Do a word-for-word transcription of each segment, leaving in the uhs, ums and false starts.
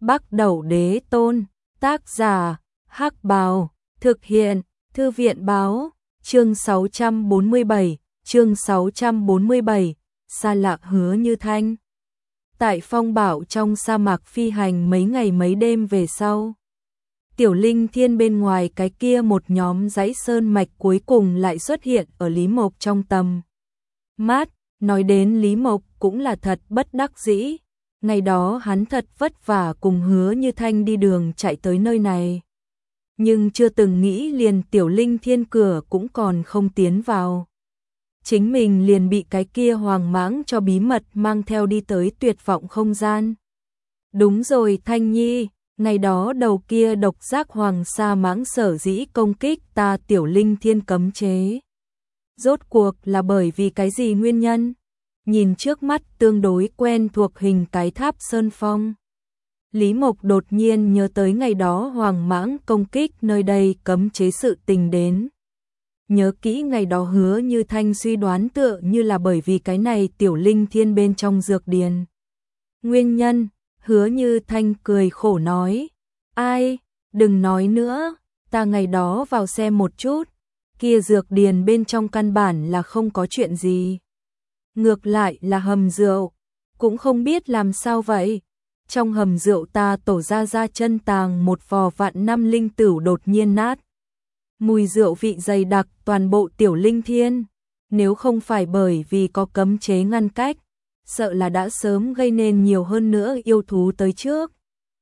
Bắc Đẩu Đế Tôn, tác giả, Hắc Bào, thực hiện, Thư viện báo, chương sáu trăm bốn mươi bảy, chương sáu trăm bốn mươi bảy, xa lạ Hứa Như Thanh. Tại phong bảo trong sa mạc phi hành mấy ngày mấy đêm về sau, Tiểu Linh Thiên bên ngoài cái kia một nhóm dãy sơn mạch cuối cùng lại xuất hiện ở Lý Mộc trong tầm mắt. Nói đến Lý Mộc cũng là thật bất đắc dĩ, ngày đó hắn thật vất vả cùng Hứa Như Thanh đi đường chạy tới nơi này, nhưng chưa từng nghĩ liền Tiểu Linh Thiên cửa cũng còn không tiến vào, chính mình liền bị cái kia hoàng mãng cho bí mật mang theo đi tới tuyệt vọng không gian. Đúng rồi Thanh Nhi, ngày đó đầu kia độc giác hoàng sa mãng sở dĩ công kích ta Tiểu Linh Thiên cấm chế, rốt cuộc là bởi vì cái gì nguyên nhân? Nhìn trước mắt tương đối quen thuộc hình cái tháp sơn phong, Lý Mộc đột nhiên nhớ tới ngày đó hoàng mãng công kích nơi đây cấm chế sự tình đến. Nhớ kỹ ngày đó Hứa Như Thanh suy đoán tựa như là bởi vì cái này Tiểu Linh Thiên bên trong dược điền. Nguyên nhân, Hứa Như Thanh cười khổ nói, ai, đừng nói nữa, ta ngày đó vào xem một chút, kia dược điền bên trong căn bản là không có chuyện gì. Ngược lại là hầm rượu, cũng không biết làm sao vậy. Trong hầm rượu ta tổ ra ra chân tàng một vò vạn năm linh tửu đột nhiên nát. Mùi rượu vị dày đặc toàn bộ Tiểu Linh Thiên, nếu không phải bởi vì có cấm chế ngăn cách, sợ là đã sớm gây nên nhiều hơn nữa yêu thú tới trước.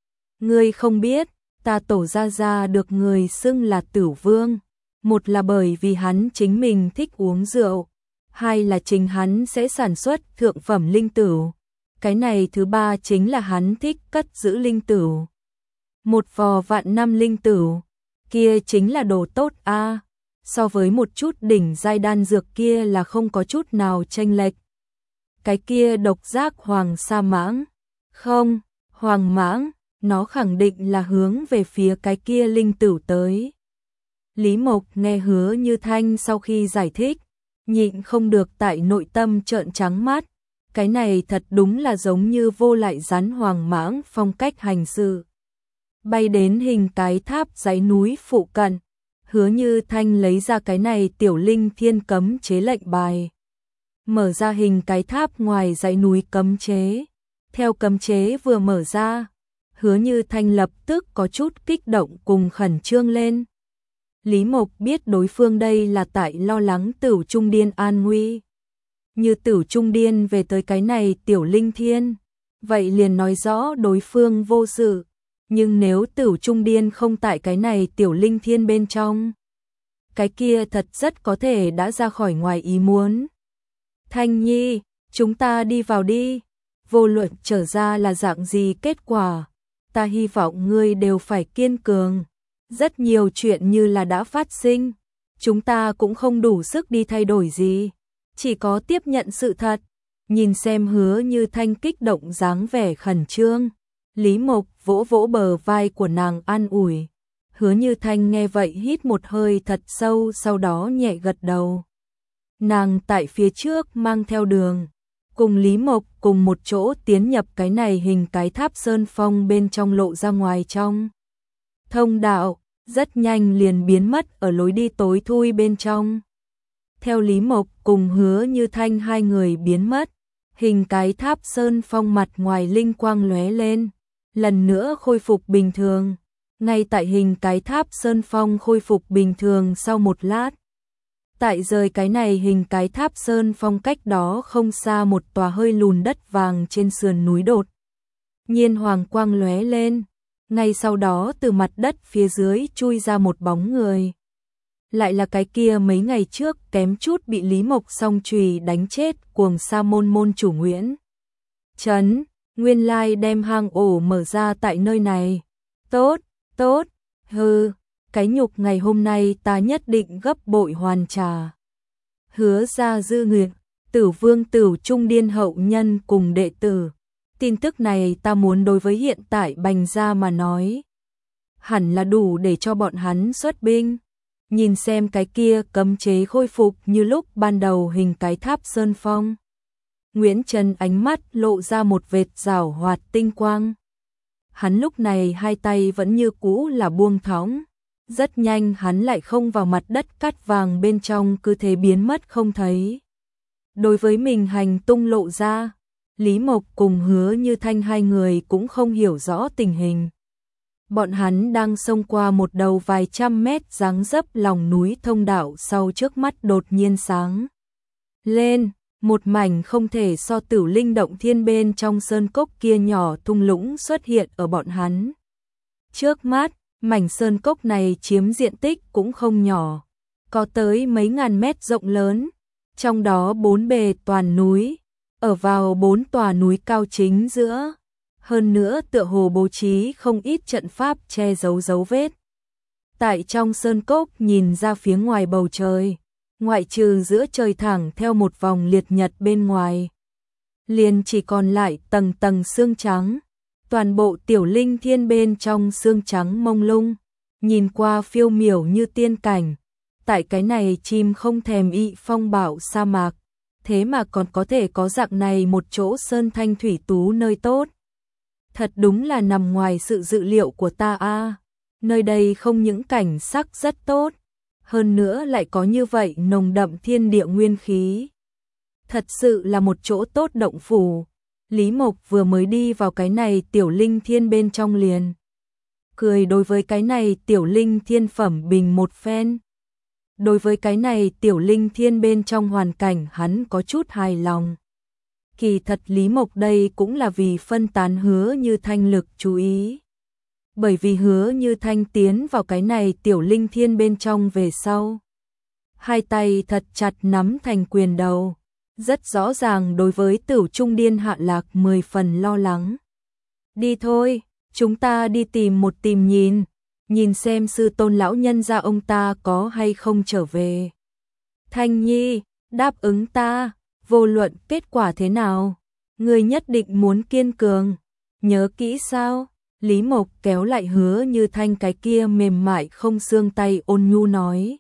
Ngươi không biết, ta tổ ra ra được người xưng là Tửu Vương, một là bởi vì hắn chính mình thích uống rượu, hai là chính hắn sẽ sản xuất thượng phẩm linh tửu. Cái này thứ ba chính là hắn thích cất giữ linh tửu. Một vò vạn năm linh tửu, kia chính là đồ tốt a, à, so với một chút đỉnh giai đan dược kia là không có chút nào chênh lệch. Cái kia độc giác hoàng sa mãng, không, hoàng mãng, nó khẳng định là hướng về phía cái kia linh tửu tới. Lý Mộc nghe Hứa Như Thanh sau khi giải thích, nhịn không được tại nội tâm trợn trắng mắt, cái này thật đúng là giống như vô lại rắn hoàng mãng phong cách hành sự. Bay đến hình cái tháp dãy núi phụ cận, Hứa Như Thanh lấy ra cái này Tiểu Linh Thiên cấm chế lệnh bài, mở ra hình cái tháp ngoài dãy núi cấm chế. Theo cấm chế vừa mở ra, Hứa Như Thanh lập tức có chút kích động cùng khẩn trương lên. Lý Mộc biết đối phương đây là tại lo lắng Tửu Trung Điên an nguy. Như Tửu Trung Điên về tới cái này Tiểu Linh Thiên, vậy liền nói rõ đối phương vô sự. Nhưng nếu Tửu Trung Điên không tại cái này Tiểu Linh Thiên bên trong, cái kia thật rất có thể đã ra khỏi ngoài ý muốn. Thanh Nhi, chúng ta đi vào đi, vô luận trở ra là dạng gì kết quả, ta hy vọng ngươi đều phải kiên cường. Rất nhiều chuyện như là đã phát sinh, chúng ta cũng không đủ sức đi thay đổi gì, chỉ có tiếp nhận sự thật. Nhìn xem Hứa Như Thanh kích động dáng vẻ khẩn trương, Lý Mộc vỗ vỗ bờ vai của nàng an ủi. Hứa Như Thanh nghe vậy hít một hơi thật sâu, sau đó nhẹ gật đầu. Nàng tại phía trước mang theo đường, cùng Lý Mộc cùng một chỗ tiến nhập cái này hình cái tháp sơn phong bên trong lộ ra ngoài trong thông đạo, rất nhanh liền biến mất ở lối đi tối thui bên trong. Theo Lý Mộc cùng Hứa Như Thanh hai người biến mất, hình cái tháp sơn phong mặt ngoài linh quang lóe lên, lần nữa khôi phục bình thường. Ngay tại hình cái tháp sơn phong khôi phục bình thường sau một lát, tại rời cái này hình cái tháp sơn phong cách đó không xa một tòa hơi lùn đất vàng trên sườn núi đột nhiên hoàng quang lóe lên. Ngay sau đó từ mặt đất phía dưới chui ra một bóng người. Lại là cái kia mấy ngày trước kém chút bị Lý Mộc song chùy đánh chết cuồng sa môn môn chủ Nguyễn Trấn, nguyên lai đem hang ổ mở ra tại nơi này. Tốt, tốt, hừ, cái nhục ngày hôm nay ta nhất định gấp bội hoàn trả. Hứa ra dư nguyện, Tử Vương Tửu Trung Điên hậu nhân cùng đệ tử. Tin tức này ta muốn đối với hiện tại Bành gia mà nói, hẳn là đủ để cho bọn hắn xuất binh. Nhìn xem cái kia cấm chế khôi phục như lúc ban đầu hình cái tháp sơn phong, Nguyễn Trấn ánh mắt lộ ra một vệt rảo hoạt tinh quang. hắn lúc này hai tay vẫn như cũ là buông thõng. Rất nhanh hắn lại không vào mặt đất cát vàng bên trong cứ thế biến mất không thấy. Đối với mình hành tung lộ ra, Lý Mộc cùng Hứa Như Thanh hai người cũng không hiểu rõ tình hình. Bọn hắn đang xông qua một đầu vài trăm mét dáng dấp lòng núi thông đạo sau trước mắt đột nhiên sáng lên, một mảnh không thể so Tử Linh động thiên bên trong sơn cốc kia nhỏ thung lũng xuất hiện ở bọn hắn. Trước mắt, mảnh sơn cốc này chiếm diện tích cũng không nhỏ, có tới mấy ngàn mét rộng lớn, trong đó bốn bề toàn núi, ở vào bốn tòa núi cao chính giữa. Hơn nữa tựa hồ bố trí không ít trận pháp che giấu dấu vết. Tại trong sơn cốc nhìn ra phía ngoài bầu trời, ngoại trừ giữa trời thẳng theo một vòng liệt nhật bên ngoài, liền chỉ còn lại tầng tầng sương trắng. Toàn bộ tiểu linh thiên bên trong sương trắng mông lung, nhìn qua phiêu miểu như tiên cảnh. Tại cái này chim không thèm ị phong bạo sa mạc, thế mà còn có thể có dạng này một chỗ sơn thanh thủy tú nơi tốt. Thật đúng là nằm ngoài sự dự liệu của ta a. Nơi đây không những cảnh sắc rất tốt, hơn nữa lại có như vậy nồng đậm thiên địa nguyên khí. Thật sự là một chỗ tốt động phủ. Lý Mộc vừa mới đi vào cái này tiểu linh thiên bên trong liền cười đối với cái này tiểu linh thiên phẩm bình một phen. Đối với cái này tiểu linh thiên bên trong hoàn cảnh hắn có chút hài lòng. Kỳ thật Lý Mộc đây cũng là vì phân tán Hứa Như Thanh lực chú ý. Bởi vì Hứa Như Thanh tiến vào cái này tiểu linh thiên bên trong về sau, hai tay thật chặt nắm thành quyền đầu, rất rõ ràng đối với Tửu Trung Điên Hạ Lạc mười phần lo lắng. Đi thôi, chúng ta đi tìm một tìm nhìn, nhìn xem sư tôn lão nhân gia ông ta có hay không trở về. Thanh Nhi, đáp ứng ta, vô luận kết quả thế nào, ngươi nhất định muốn kiên cường, nhớ kỹ sao? Lý Mộc kéo lại Hứa Như Thanh cái kia mềm mại không xương tay ôn nhu nói.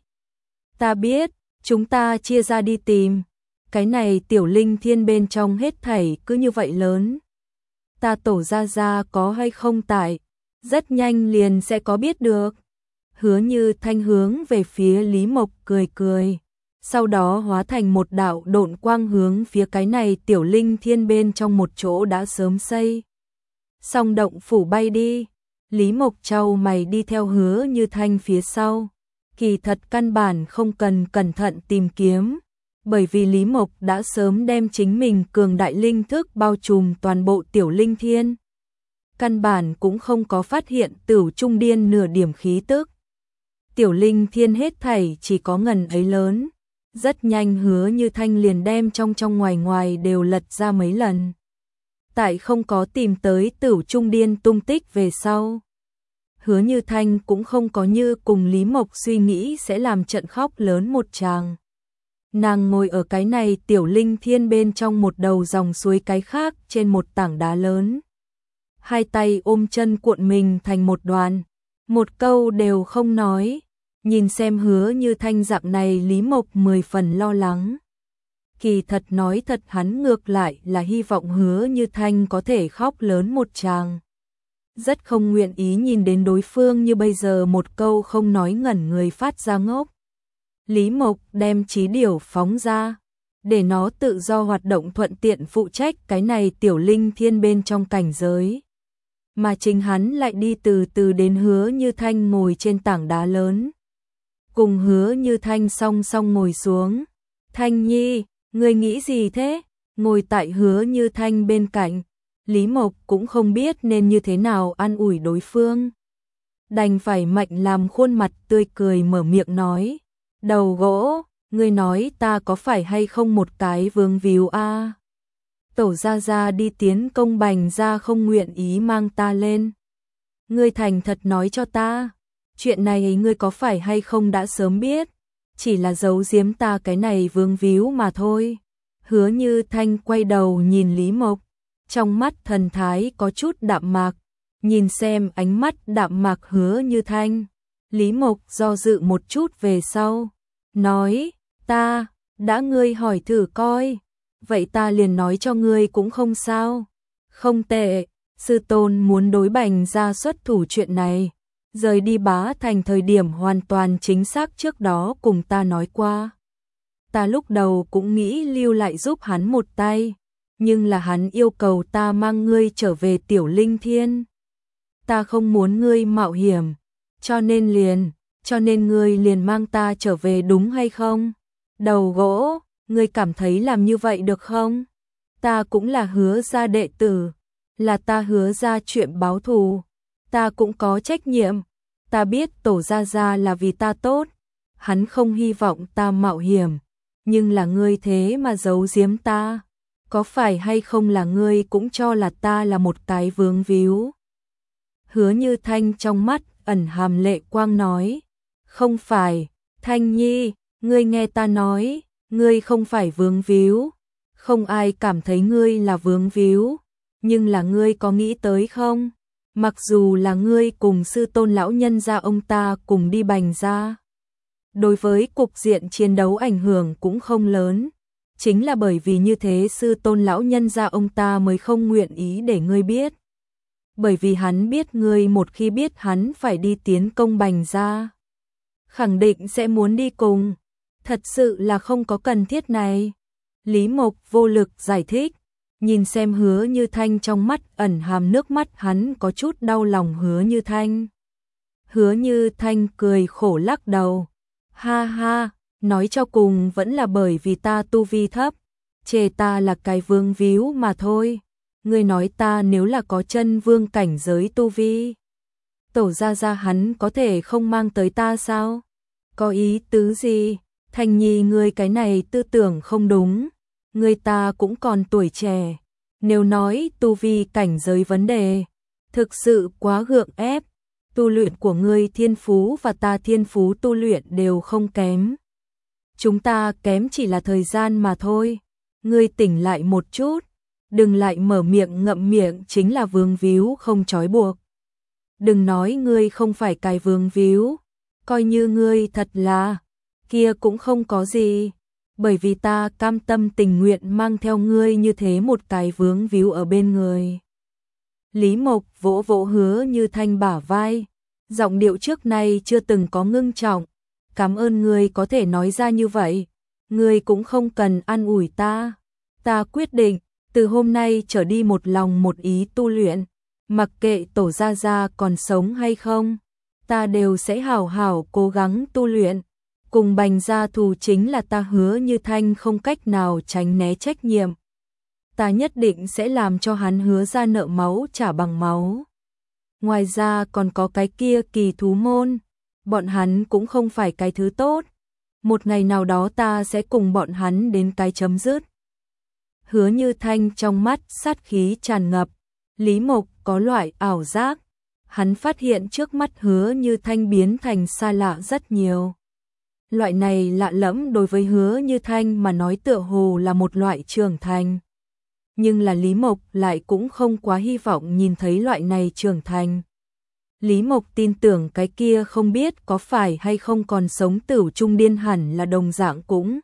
Ta biết, chúng ta chia ra đi tìm, cái này tiểu linh thiên bên trong hết thảy cứ như vậy lớn. Ta tổ ra ra có hay không tại, rất nhanh liền sẽ có biết được. Hứa Như Thanh hướng về phía Lý Mộc cười cười, sau đó hóa thành một đạo độn quang hướng phía cái này tiểu linh thiên bên trong một chỗ đã sớm xây xong động phủ bay đi. Lý Mộc trao mày đi theo Hứa Như Thanh phía sau. Kỳ thật căn bản không cần cẩn thận tìm kiếm, bởi vì Lý Mộc đã sớm đem chính mình cường đại linh thức bao trùm toàn bộ tiểu linh thiên. Căn bản cũng không có phát hiện Tửu Trung Điên nửa điểm khí tức. Tiểu linh thiên hết thảy chỉ có ngần ấy lớn. Rất nhanh Hứa Như Thanh liền đem trong trong ngoài ngoài đều lật ra mấy lần. Tại không có tìm tới Tửu Trung Điên tung tích về sau, Hứa Như Thanh cũng không có như cùng Lý Mộc suy nghĩ sẽ làm trận khóc lớn một tràng. Nàng ngồi ở cái này tiểu linh thiên bên trong một đầu dòng suối cái khác trên một tảng đá lớn. Hai tay ôm chân cuộn mình thành một đoàn, một câu đều không nói. Nhìn xem Hứa Như Thanh dạng này Lý Mộc mười phần lo lắng. Kỳ thật nói thật hắn ngược lại là hy vọng Hứa Như Thanh có thể khóc lớn một tràng. Rất không nguyện ý nhìn đến đối phương như bây giờ một câu không nói ngẩn người phát ra ngốc. Lý Mộc đem trí điểu phóng ra, để nó tự do hoạt động thuận tiện phụ trách cái này tiểu linh thiên bên trong cảnh giới. Mà chính hắn lại đi từ từ đến Hứa Như Thanh ngồi trên tảng đá lớn. Cùng Hứa Như Thanh song song ngồi xuống. Thanh Nhi, ngươi nghĩ gì thế? Ngồi tại Hứa Như Thanh bên cạnh, Lý Mộc cũng không biết nên như thế nào an ủi đối phương. Đành phải mạnh làm khuôn mặt tươi cười mở miệng nói. Đầu gỗ, ngươi nói ta có phải hay không một cái vương víu a? Tổ gia gia đi tiến công Bành gia không nguyện ý mang ta lên. Ngươi thành thật nói cho ta, chuyện này ngươi có phải hay không đã sớm biết, chỉ là giấu giếm ta cái này vương víu mà thôi. Hứa Như Thanh quay đầu nhìn Lý Mộc, trong mắt thần thái có chút đạm mạc, nhìn xem ánh mắt đạm mạc Hứa Như Thanh. Lý Mộc do dự một chút về sau, nói, ta, đã ngươi hỏi thử coi, vậy ta liền nói cho ngươi cũng không sao. Không tệ, sư tôn muốn đối Bành gia xuất thủ chuyện này, rời đi Bá Thành thời điểm hoàn toàn chính xác trước đó cùng ta nói qua. Ta lúc đầu cũng nghĩ lưu lại giúp hắn một tay, nhưng là hắn yêu cầu ta mang ngươi trở về Tiểu Linh Thiên. Ta không muốn ngươi mạo hiểm, cho nên liền, cho nên ngươi liền mang ta trở về đúng hay không? Đầu gỗ, ngươi cảm thấy làm như vậy được không? Ta cũng là Hứa gia đệ tử, là ta Hứa gia chuyện báo thù, ta cũng có trách nhiệm. Ta biết Tổ gia gia là vì ta tốt, hắn không hy vọng ta mạo hiểm, nhưng là ngươi thế mà giấu giếm ta, có phải hay không là ngươi cũng cho là ta là một cái vướng víu? Hứa Như Thanh trong mắt ẩn hàm lệ quang nói, không phải, Thanh Nhi, ngươi nghe ta nói, ngươi không phải vướng víu, không ai cảm thấy ngươi là vướng víu, nhưng là ngươi có nghĩ tới không? Mặc dù là ngươi cùng sư tôn lão nhân gia ông ta cùng đi Bành gia, đối với cục diện chiến đấu ảnh hưởng cũng không lớn, chính là bởi vì như thế sư tôn lão nhân gia ông ta mới không nguyện ý để ngươi biết. Bởi vì hắn biết ngươi một khi biết hắn phải đi tiến công Bành gia, khẳng định sẽ muốn đi cùng, thật sự là không có cần thiết này. Lý Mộc vô lực giải thích, nhìn xem Hứa Như Thanh trong mắt ẩn hàm nước mắt, hắn có chút đau lòng Hứa Như Thanh. Hứa Như Thanh cười khổ lắc đầu, ha ha, nói cho cùng vẫn là bởi vì ta tu vi thấp, chê ta là cái vương víu mà thôi. Ngươi nói ta nếu là có chân vương cảnh giới tu vi, Tổ gia gia hắn có thể không mang tới ta sao? Có ý tứ gì? Thanh Nhi, ngươi cái này tư tưởng không đúng, ngươi ta cũng còn tuổi trẻ, nếu nói tu vi cảnh giới vấn đề, thực sự quá gượng ép. Tu luyện của ngươi thiên phú và ta thiên phú tu luyện đều không kém, chúng ta kém chỉ là thời gian mà thôi. Ngươi tỉnh lại một chút, đừng lại mở miệng ngậm miệng chính là vướng víu không trói buộc. Đừng nói ngươi không phải cái vướng víu, coi như ngươi thật là, kia cũng không có gì, bởi vì ta cam tâm tình nguyện mang theo ngươi như thế một cái vướng víu ở bên người. Lý Mộc vỗ vỗ Hứa Như Thanh bả vai, giọng điệu trước nay chưa từng có ngưng trọng, cảm ơn ngươi có thể nói ra như vậy, ngươi cũng không cần an ủi ta, ta quyết định từ hôm nay trở đi một lòng một ý tu luyện, mặc kệ Tổ gia gia còn sống hay không, ta đều sẽ hảo hảo cố gắng tu luyện. Cùng Bành gia thù chính là ta Hứa Như Thanh không cách nào tránh né trách nhiệm. Ta nhất định sẽ làm cho hắn Hứa ra nợ máu trả bằng máu. Ngoài ra còn có cái kia Kỳ thú môn, bọn hắn cũng không phải cái thứ tốt. Một ngày nào đó ta sẽ cùng bọn hắn đến cái chấm dứt. Hứa Như Thanh trong mắt sát khí tràn ngập, Lý Mộc có loại ảo giác, hắn phát hiện trước mắt Hứa Như Thanh biến thành xa lạ rất nhiều. Loại này lạ lẫm đối với Hứa Như Thanh mà nói tựa hồ là một loại trưởng thành. Nhưng là Lý Mộc lại cũng không quá hy vọng nhìn thấy loại này trưởng thành. Lý Mộc tin tưởng cái kia không biết có phải hay không còn sống Tửu Trung Điên hẳn là đồng dạng cũng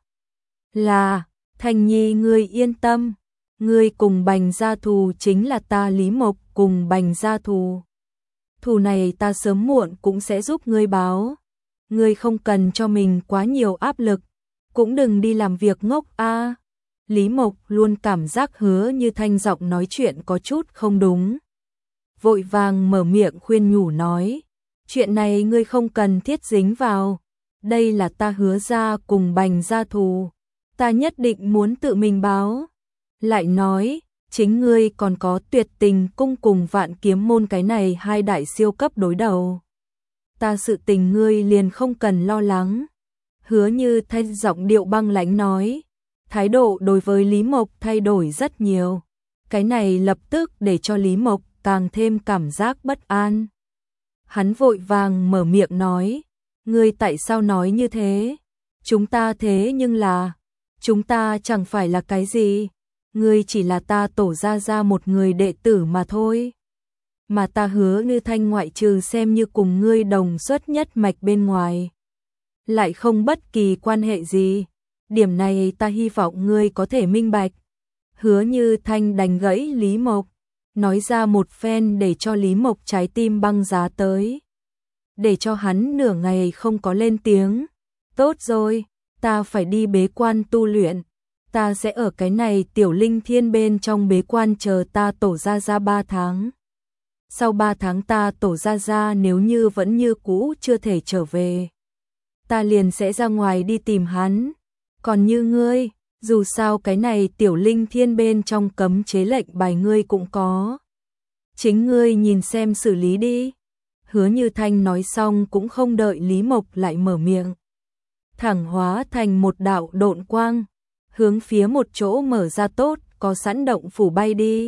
là, Thanh Nhi ngươi yên tâm, ngươi cùng Bành gia thù chính là ta Lý Mộc cùng Bành gia thù. Thù này ta sớm muộn cũng sẽ giúp ngươi báo. Ngươi không cần cho mình quá nhiều áp lực, cũng đừng đi làm việc ngốc a. À. Lý Mộc luôn cảm giác Hứa Như Thanh giọng nói chuyện có chút không đúng. Vội vàng mở miệng khuyên nhủ nói, chuyện này ngươi không cần thiết dính vào, đây là ta Hứa gia cùng Bành gia thù, ta nhất định muốn tự mình báo. Lại nói, chính ngươi còn có Tuyệt Tình cung cùng Vạn Kiếm môn cái này hai đại siêu cấp đối đầu. Ta sự tình ngươi liền không cần lo lắng. Hứa Như Thanh giọng điệu băng lãnh nói, thái độ đối với Lý Mộc thay đổi rất nhiều. Cái này lập tức để cho Lý Mộc càng thêm cảm giác bất an. Hắn vội vàng mở miệng nói, ngươi tại sao nói như thế? Chúng ta thế nhưng là, chúng ta chẳng phải là cái gì, ngươi chỉ là ta Tổ gia gia một người đệ tử mà thôi. Mà ta Hứa Như Thanh ngoại trừ xem như cùng ngươi đồng xuất nhất mạch bên ngoài, lại không bất kỳ quan hệ gì. Điểm này ta hy vọng ngươi có thể minh bạch. Hứa Như Thanh đánh gãy Lý Mộc, nói ra một phen để cho Lý Mộc trái tim băng giá tới. Để cho hắn nửa ngày không có lên tiếng. Tốt rồi, ta phải đi bế quan tu luyện. Ta sẽ ở cái này tiểu linh thiên bên trong bế quan chờ ta tổ ra ra ba tháng. Sau ba tháng ta tổ ra ra nếu như vẫn như cũ chưa thể trở về. Ta liền sẽ ra ngoài đi tìm hắn. Còn như ngươi, dù sao cái này tiểu linh thiên bên trong cấm chế lệnh bài ngươi cũng có. Chính ngươi nhìn xem xử lý đi. Hứa Như Thanh nói xong cũng không đợi Lý Mộc lại mở miệng. Thẳng hóa thành một đạo độn quang, hướng phía một chỗ mở ra tốt, có sẵn động phủ bay đi.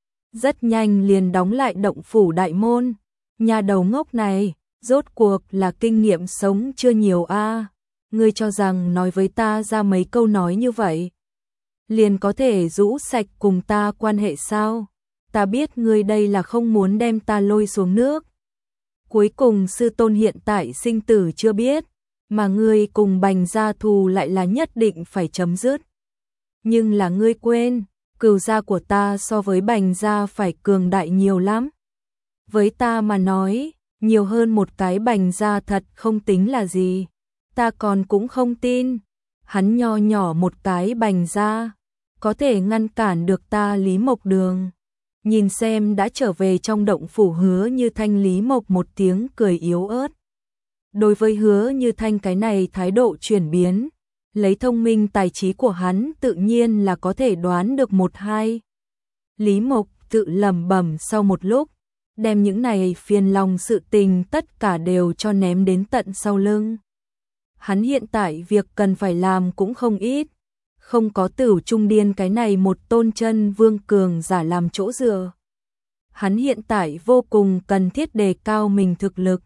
Rất nhanh liền đóng lại động phủ đại môn. Nhà đầu ngốc này, rốt cuộc là kinh nghiệm sống chưa nhiều a. À. Ngươi cho rằng nói với ta ra mấy câu nói như vậy, liền có thể rũ sạch cùng ta quan hệ sao? Ta biết ngươi đây là không muốn đem ta lôi xuống nước. Cuối cùng sư tôn hiện tại sinh tử chưa biết, mà ngươi cùng Bành gia thù lại là nhất định phải chấm dứt. Nhưng là ngươi quên, cừu gia của ta so với Bành gia phải cường đại nhiều lắm. Với ta mà nói, nhiều hơn một cái Bành gia thật không tính là gì. Ta còn cũng không tin, hắn nho nhỏ một cái Bành gia, có thể ngăn cản được ta Lý Mộc Đường. Nhìn xem đã trở về trong động phủ Hứa Như Thanh, Lý Mộc một tiếng cười yếu ớt. Đối với Hứa Như Thanh cái này thái độ chuyển biến, lấy thông minh tài trí của hắn tự nhiên là có thể đoán được một hai. Lý Mộc tự lẩm bẩm sau một lúc, đem những này phiền lòng sự tình tất cả đều cho ném đến tận sau lưng. Hắn hiện tại việc cần phải làm cũng không ít, không có Tửu Trung Điên cái này một tôn chân vương cường giả làm chỗ dựa. Hắn hiện tại vô cùng cần thiết đề cao mình thực lực.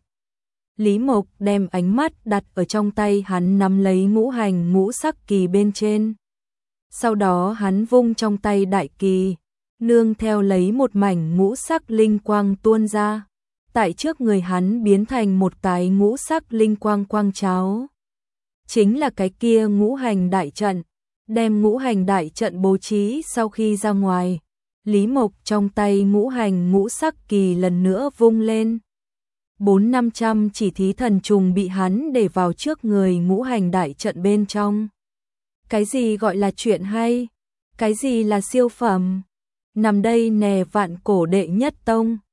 Lý Mộc đem ánh mắt đặt ở trong tay hắn nắm lấy ngũ hành ngũ sắc kỳ bên trên. Sau đó hắn vung trong tay đại kỳ, nương theo lấy một mảnh ngũ sắc linh quang tuôn ra. Tại trước người hắn biến thành một cái ngũ sắc linh quang quang cháo. Chính là cái kia ngũ hành đại trận. Đem ngũ hành đại trận bố trí sau khi ra ngoài, Lý Mộc trong tay ngũ hành ngũ sắc kỳ lần nữa vung lên. Bốn năm trăm chỉ thí thần trùng bị hắn để vào trước người ngũ hành đại trận bên trong. Cái gì gọi là chuyện hay? Cái gì là siêu phẩm? Nằm đây nè vạn cổ đệ nhất tông,